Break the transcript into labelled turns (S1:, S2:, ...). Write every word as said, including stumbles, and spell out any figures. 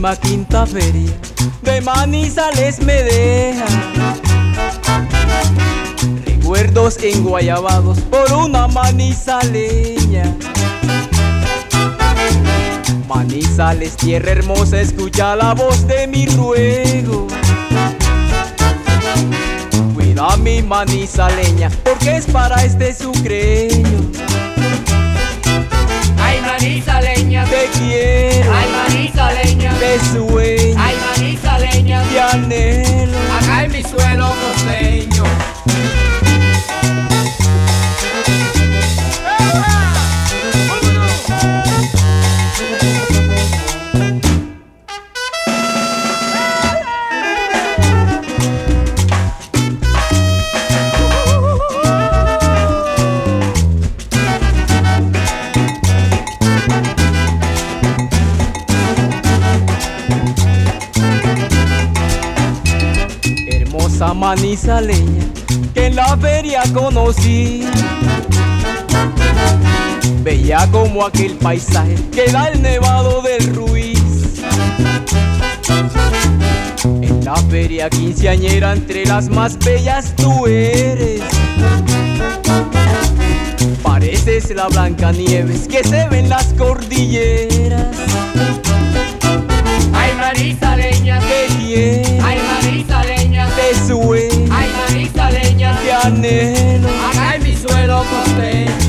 S1: décima quinta feria de Manizales me deja recuerdos enguayabados por una manizaleña. Manizales, tierra hermosa, escucha la voz de mi ruego. Cuida a mi manizaleña, porque es para este sucreño.
S2: Ay, manizaleña,
S1: te quiero.
S2: Ay, manizaleña,
S1: te sueño.
S2: Ay, manizaleña,
S1: te anhelo.
S2: Acá en mi suelo costeño.
S1: Hermosa manizaleña que en la feria conocí, bella como aquel paisaje que da el nevado del Ruiz. En la feria quinceañera entre las más bellas tú eres, pareces la Blancanieves que se ve en las cordilleras.
S2: Ay, manizaleña,
S1: te quiero.
S2: Ay, manizaleña,
S1: te sueño.
S2: Ay, manizaleña,
S1: te anhelo.
S2: Acá en mi suelo costeño.